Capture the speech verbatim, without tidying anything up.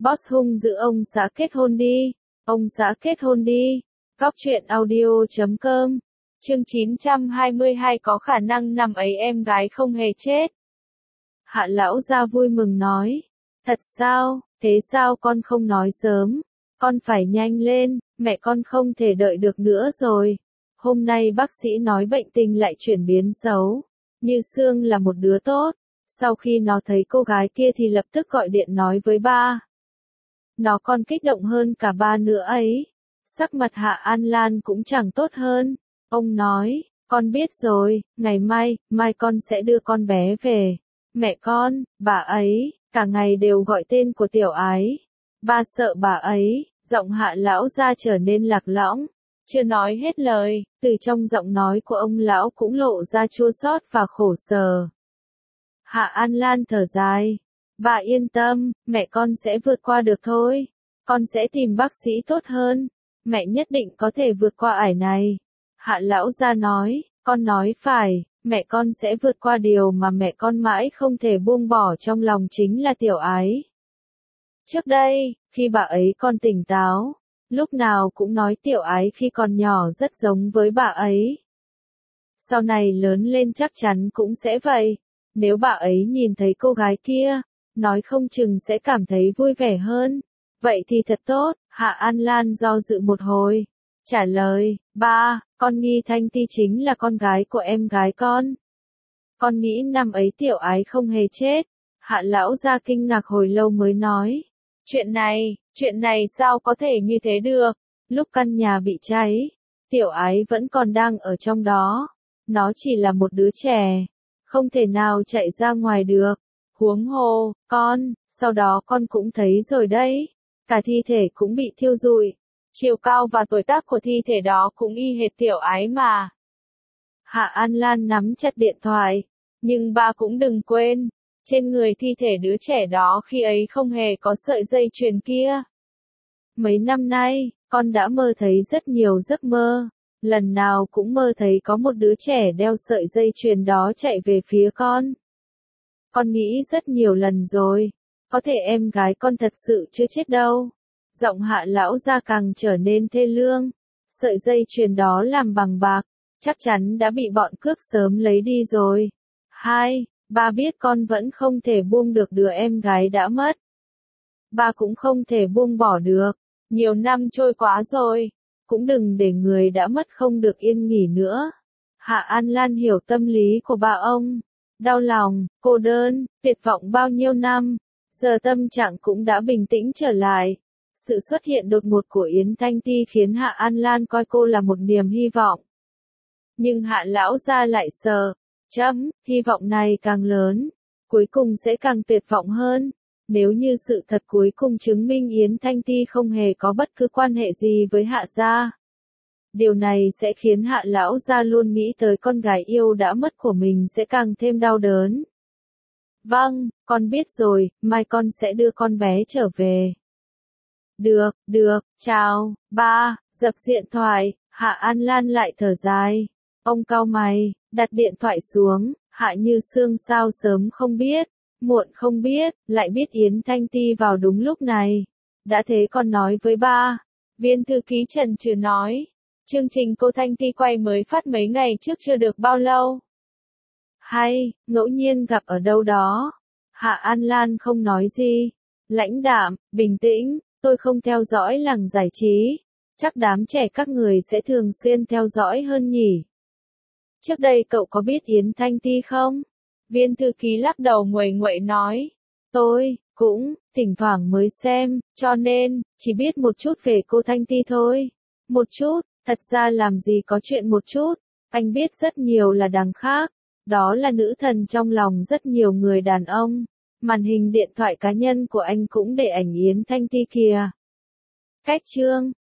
Boss hung dữ ông xã kết hôn đi. Ông xã kết hôn đi. Góc truyện audio chấm com. Chương chín trăm hai mươi hai có khả năng năm ấy em gái không hề chết. Hạ lão gia vui mừng nói. Thật sao, thế sao con không nói sớm? Con phải nhanh lên, mẹ con không thể đợi được nữa rồi. Hôm nay bác sĩ nói bệnh tình lại chuyển biến xấu. Như Sương là một đứa tốt. Sau khi nó thấy cô gái kia thì lập tức gọi điện nói với ba. Nó còn kích động hơn cả ba nữa ấy. Sắc mặt Hạ An Lan cũng chẳng tốt hơn. Ông nói, con biết rồi, ngày mai, mai con sẽ đưa con bé về. Mẹ con, bà ấy, cả ngày đều gọi tên của tiểu ái. Ba sợ bà ấy, giọng Hạ lão gia trở nên lạc lõng. Chưa nói hết lời, từ trong giọng nói của ông lão cũng lộ ra chua xót và khổ sở. Hạ An Lan thở dài. Bà yên tâm, mẹ con sẽ vượt qua được thôi. Con sẽ tìm bác sĩ tốt hơn. Mẹ nhất định có thể vượt qua ải này. Hạ lão gia nói, con nói phải, mẹ con sẽ vượt qua điều mà mẹ con mãi không thể buông bỏ trong lòng chính là tiểu ái. Trước đây, khi bà ấy còn tỉnh táo, lúc nào cũng nói tiểu ái khi còn nhỏ rất giống với bà ấy. Sau này lớn lên chắc chắn cũng sẽ vậy. Nếu bà ấy nhìn thấy cô gái kia, nói không chừng sẽ cảm thấy vui vẻ hơn. Vậy thì thật tốt. Hạ An Lan do dự một hồi. Trả lời, ba, con nghi Thanh Ti chính là con gái của em gái con. Con nghĩ năm ấy tiểu ái không hề chết. Hạ lão gia kinh ngạc hồi lâu mới nói. Chuyện này, chuyện này sao có thể như thế được? Lúc căn nhà bị cháy, tiểu ái vẫn còn đang ở trong đó. Nó chỉ là một đứa trẻ, không thể nào chạy ra ngoài được. Huống hồ, con, sau đó con cũng thấy rồi đấy. Cả thi thể cũng bị thiêu rụi. Chiều cao và tuổi tác của thi thể đó cũng y hệt tiểu ái mà. Hạ An Lan nắm chặt điện thoại. Nhưng ba cũng đừng quên, trên người thi thể đứa trẻ đó khi ấy không hề có sợi dây chuyền kia. Mấy năm nay, con đã mơ thấy rất nhiều giấc mơ. Lần nào cũng mơ thấy có một đứa trẻ đeo sợi dây chuyền đó chạy về phía con. Con nghĩ rất nhiều lần rồi. Có thể em gái con thật sự chưa chết đâu. Giọng Hạ lão gia càng trở nên thê lương. Sợi dây chuyền đó làm bằng bạc, chắc chắn đã bị bọn cướp sớm lấy đi rồi. Hai, ba biết con vẫn không thể buông được đứa em gái đã mất. Ba cũng không thể buông bỏ được. Nhiều năm trôi quá rồi, cũng đừng để người đã mất không được yên nghỉ nữa. Hạ An Lan hiểu tâm lý của ba ông. Đau lòng, cô đơn, tuyệt vọng bao nhiêu năm. Giờ tâm trạng cũng đã bình tĩnh trở lại. Sự xuất hiện đột ngột của Yến Thanh Ti khiến Hạ An Lan coi cô là một niềm hy vọng. Nhưng Hạ lão gia lại sợ. Chấm, hy vọng này càng lớn, cuối cùng sẽ càng tuyệt vọng hơn. Nếu như sự thật cuối cùng chứng minh Yến Thanh Ti không hề có bất cứ quan hệ gì với Hạ gia. Điều này sẽ khiến Hạ lão gia luôn nghĩ tới con gái yêu đã mất của mình sẽ càng thêm đau đớn. Vâng, con biết rồi, mai con sẽ đưa con bé trở về. Được, được, chào, ba, dập điện thoại. Hạ An Lan lại thở dài. Ông cau mày, đặt điện thoại xuống. Hạ Như Sương sao sớm không biết, muộn không biết, lại biết Yến Thanh Ti vào đúng lúc này. Đã thế con nói với ba. Viên thư ký Trần Trừ nói, chương trình cô Thanh Ti quay mới phát mấy ngày trước chưa được bao lâu. Hay, ngẫu nhiên gặp ở đâu đó. Hạ An Lan không nói gì. Lãnh đạm, bình tĩnh, tôi không theo dõi làng giải trí. Chắc đám trẻ các người sẽ thường xuyên theo dõi hơn nhỉ. Trước đây cậu có biết Yến Thanh Ti không? Viên thư ký lắc đầu nguậy nguậy nói. Tôi, cũng, thỉnh thoảng mới xem, cho nên, chỉ biết một chút về cô Thanh Ti thôi. Một chút, thật ra làm gì có chuyện một chút. Anh biết rất nhiều là đằng khác. Đó là nữ thần trong lòng rất nhiều người đàn ông. Màn hình điện thoại cá nhân của anh cũng để ảnh Yến Thanh Ti kìa. Cách chương